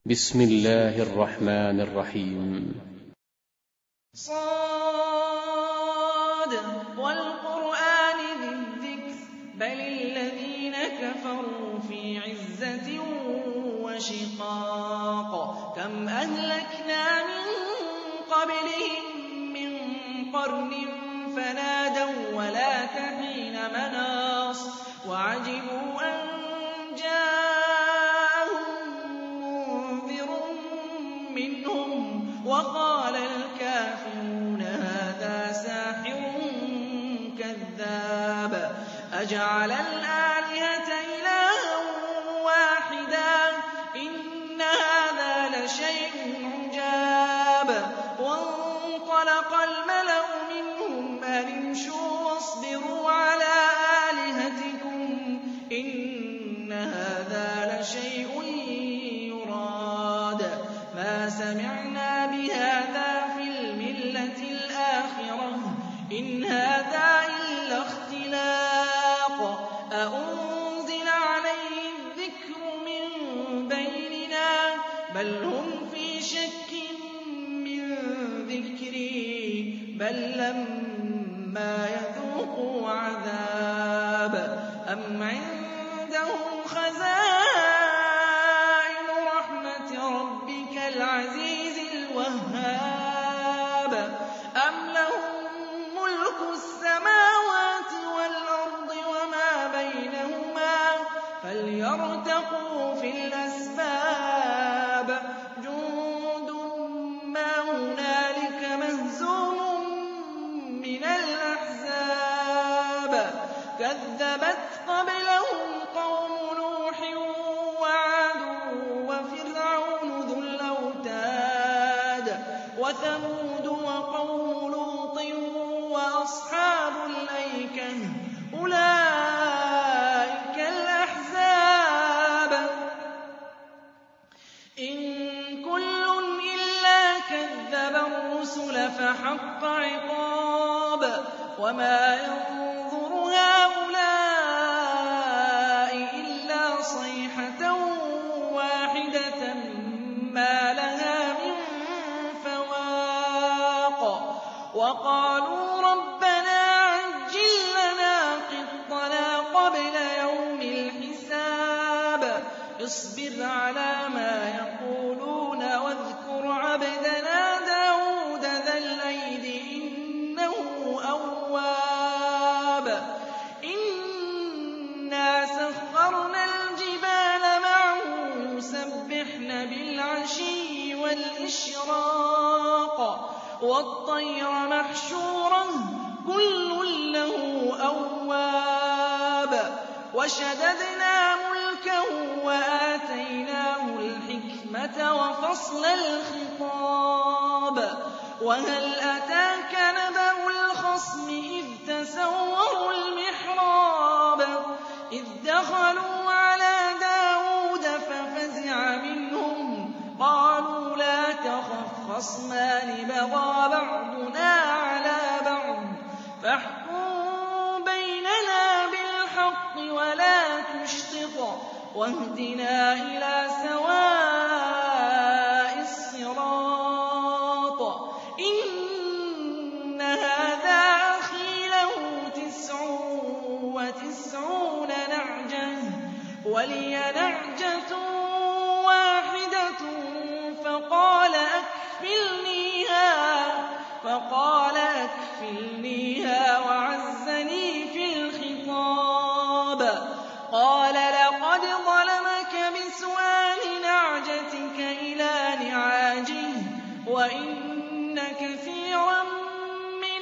بسم الله الرحمن الرحيم. صاد والقرآن ذي الذكر بل الذين كفروا في عزة وشقاق كم أهلكنا من قبلهم من قرن فنادوا ولا تحين مناص وعجبوا أن وقال الكافرون هذا ساحر كذاب أجعل الآلهة إلها واحدا إن هذا لشيء عجاب وانطلق الملأ منهم أن امشوا واصبروا على آلهتكم إن هذا لشيء يراد ما سمعنا بهذا في الملة الآخرة إن هذا إلا اختلاق أأنزل عليه الذكر من بيننا بل هم في شك من ذكري بل لما يذوقوا عذاب أم عندهم خزائن رحمة ربك العزيز الوهاب أم لهم ملك السماوات والأرض وما بينهما فليرتقوا في الأسباب جند ما هنالك مهزوم من الأحزاب كذبت قبلهم قوم نوح وعاد وفرعون ذو الأوتاد وثمود وقوم لوط وأصحاب الأيكة أولئك الأحزاب إن كل إلا كذب الرسل فحق عقاب وما ينظر هؤلاء إلا صيحة واحدة ما لها من فواق وقالوا ربنا عجل لنا قطنا قبل يوم الحساب اصبر على ما يقولون واذكر عبدنا داود ذا الأيد إنه أواب إنا سخرنا الجبال معه يسبحن بالعشي والإشراق والطير محشورا كل له أواب وشددنا ملكه وآتيناه الحكمة وفصل الخطاب وهل أتاك نبأ الخصم إذ تسوروا المحراب إذ دخلوا على داود ففزع منهم قالوا لا تخف خصمان بغى بعضنا على بعض فاحكم بيننا بالحق ولا تشطط واهدنا إلى سواء الصراط إن هذا أخي له 99 نعجة ولي نعجة واحدة فقال أكفلنيها وعزني في الخطاب قال لقد ظلمك بسؤال نعجتك إلى نعاجه وإن كثيرا من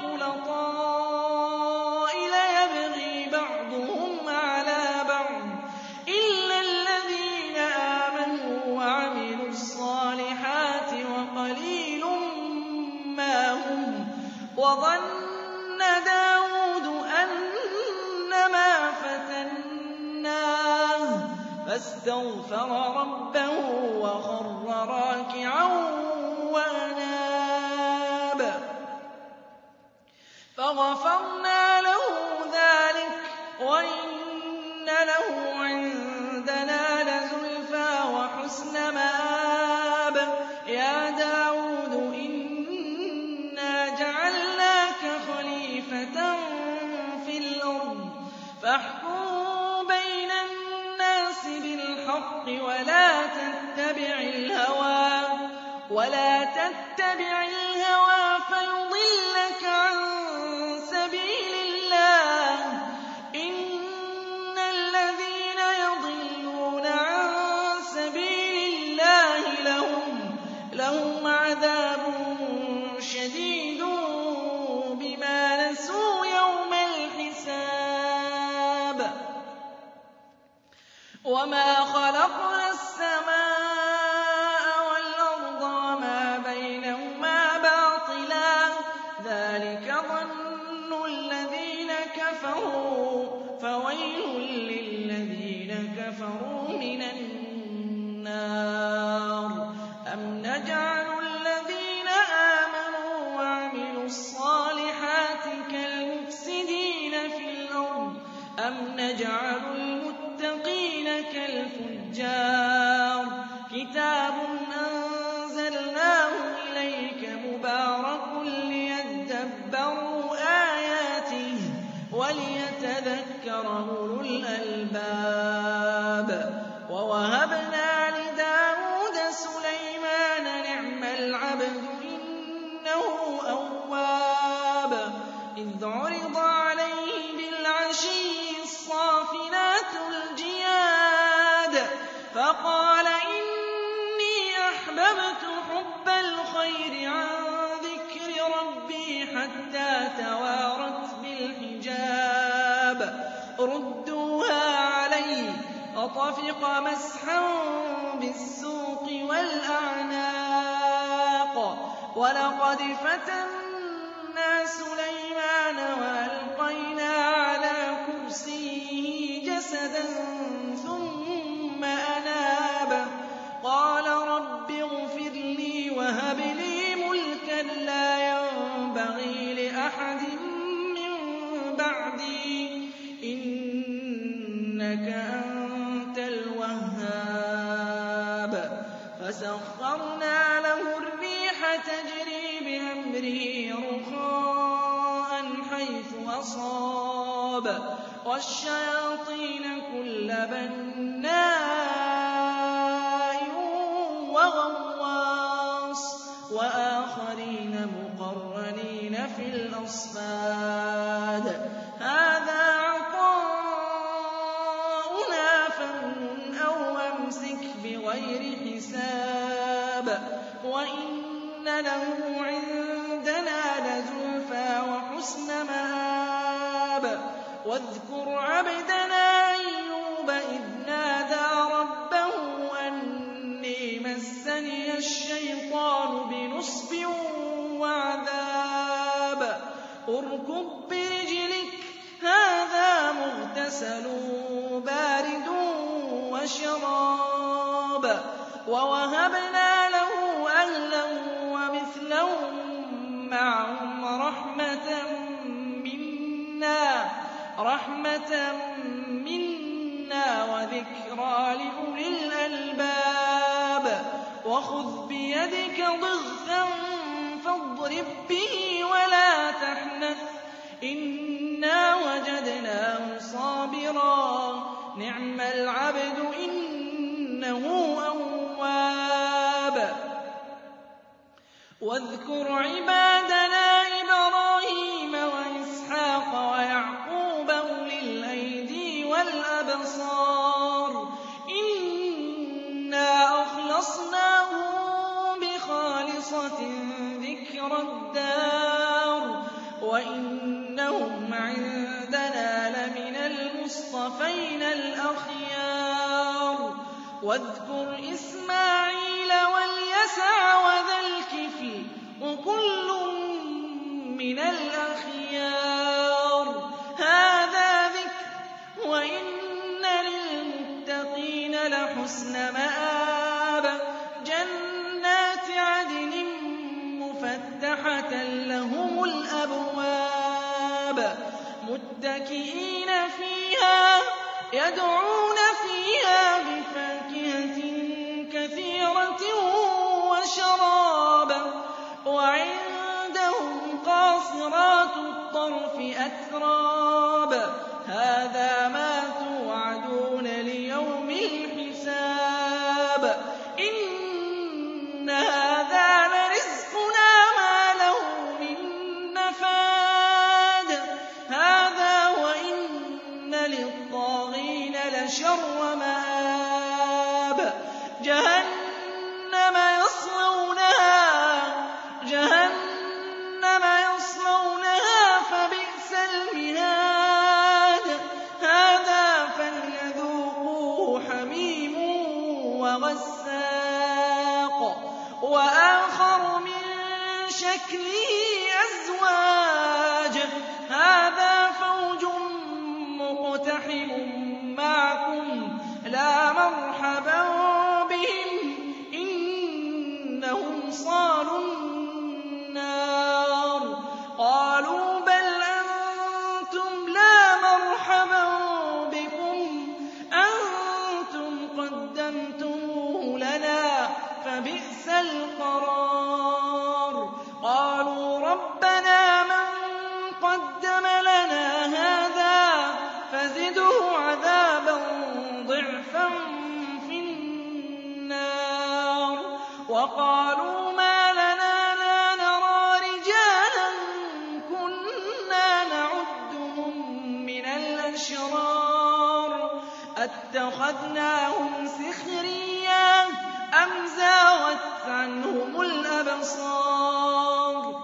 الخلطاء ليبغي بعضهم على بعض إلا الذين آمنوا وعملوا الصالحات وقليل ما هم وظن داود أنما فتناه فاستغفر ربه وخر راكعا وأناب فغفرنا له ذلك وإن له عندنا لزلفى وحسن مآب ولا تتبع الهوى فيضلك عن سبيل الله ۚ إن الذين يضلون عن سبيل الله لهم عذاب شديد بما نسوا يوم الحساب. وما خلقنا السماء والأرض وما بينهما باطلا ۚ ذلك ظن الذين كفروا ۚ فويل للذين كفروا من النار. أم نجعل الذين آمنوا وعملوا الصالحات كالمفسدين في الأرض أم نجعل المتقين كالفجار. كتاب أنزلناه إليك مبارك ليدبروا آياته وليتذكر أولو الألباب. ووهبنا لداود سليمان نعم العبد إنه أواب. إذ عرض عليه بالعشي الصافنات الجياد فقال إني أحببت حب الخير عن ذكر ربي حتى توارت بالحجاب. ردوها علي فطفق مسحا بالسوق والأعناق. ولقد فتنا سليمان وألقينا على كرسيه جسدا ثم أناب. قال رب اغفر لي وهب لي ملكا لا ينبغي لأحد من بعدي إنك أنت الوهاب. فسخرنا له الريح تجري بأمره رخاء حيث أصاب والشياطين كل بناء وغواص وآخرين مقرنين في الأصفاد. هذا عطاؤنا فامنن أو أمسك بغير حساب. وإن له عندنا لزلفى وحسن مآب. واذكر عبدنا أيوب إذ نادى ربه أني مسني الشيطان بنصب وعذاب. اركض برجلك هذا مغتسل بارد وشراب. ووهبنا له أهلا ومثلهم معهم رحمة منا وذكرى لأولي الألباب. وخذ بيدك ضغثا فاضرب به ولا تحنث إنا وجدناه صابرا نعم العبد إنه أواب. واذكر عبادنا إبراهيم وإسحاق ويعقوب أولي الأيدي والأبصار إنا أخلصناهم بخالصة ذكر الدار وإنهم عندنا لمن المصطفين الأخيار. واذكر إسماعيل واليسع وذا الكفل وكل من الأخيار. هذا ذكر وإن للمتقين لحسن مآب. جنات عدن مفتحة لهم الأبواب متكئين فيها يدعون فيها بفاكهة كثيرة وشراب. وعندهم قاصرات الطرف أتراب. هذا ما توعدون ليوم الحساب. جهنم يصلونها فبئس المهاد هذا فليذوقوه حميم وغساق وآخر من شكله أزواج هذا فوج مقتحم معكم لا مرحبا بهم إنهم صالوا النار قالوا بل أنتم لا مرحبا بكم أنتم قدمتموه لنا فبئس القرار قالوا ربنا من قدم لنا هذا فزده عذابا ضعفا في النار وقالوا ما لنا لا نرى رجالا كنا نعدهم من الأشرار أتخذناهم سخريا أم زاغت عنهم الأبصار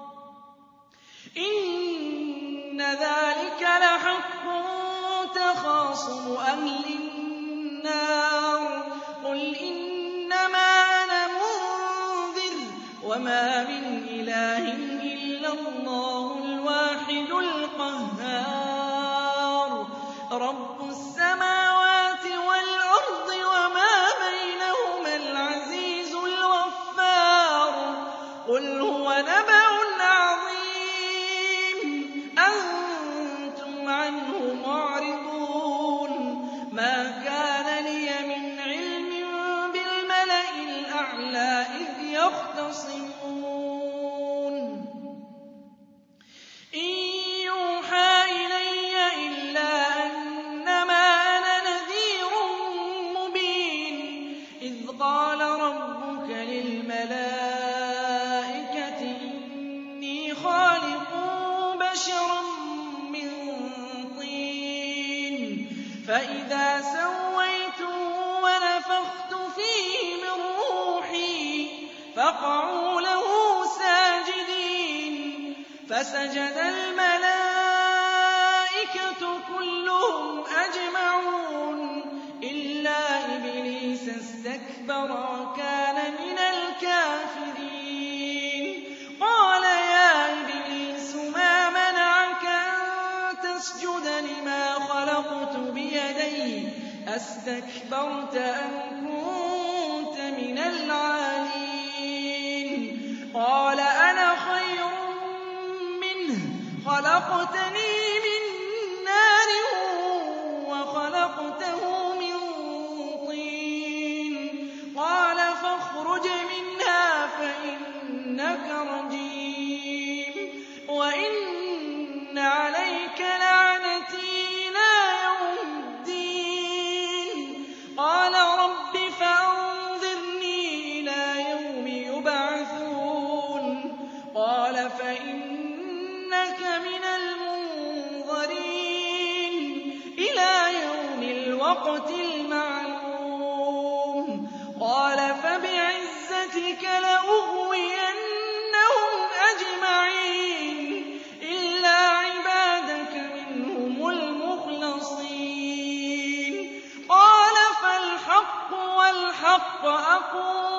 إن ذلك لحق تخاصم أهل النار قل إنما أنا منذر وما من إله إلا الله الواحد القهار رب السماوات والأرض وما بينهما العزيز الغفار قل هو نبأ عظيم أنتم عنه معرضون ما كان لي من علم بالملأ الأعلى إذ يختصمون إن يوحى إلي إلا أنما أنا نذير مبين إذ قال ربك للملائكة إني خالق بشرا من طين فإذا سويته ونفخت فيه من روحي فقعوا له ساجدين فسجد الملائكة كلهم أجمعون إلا إبليس استكبر وكان من الكافرين قال يا إبليس ما منعك أن تسجد لما خلقت بيدي أستكبرت أم كنت من العالين قال أنا خير منه خلقتني من نار وخلقته من طين قال فاخرج منها فإنك رجيم وإن عليك لعنتي إلى يوم الدين قال رب فأنظرني إلى يوم يبعثون قال فإنك من المنظرين إلى يوم الوقت المعلوم قال فبعزتك لأغوينهم أجمعين إلا عبادك منهم المخلصين قال فالحق والحق أقول